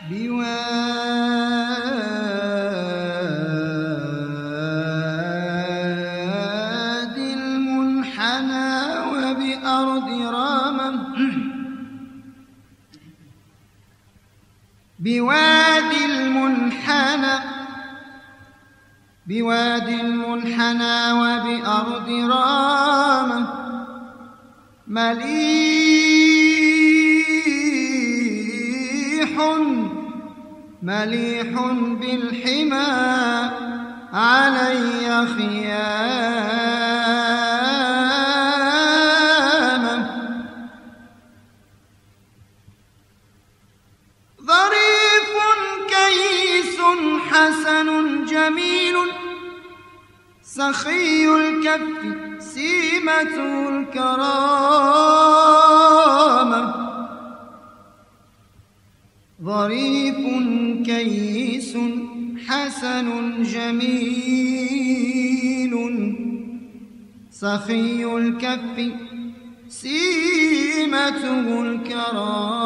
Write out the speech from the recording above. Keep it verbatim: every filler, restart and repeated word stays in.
بواد المنحنى وبأرض رامة بواد المنحنى بواد المنحنى وبأرض رامة مليح مليح بالحمى علي خيامة ظريف كيس حسن جميل سخي الكف سيمته الكرامة ظريف كيس حسن جميل سخي الكف سيمته الكرامة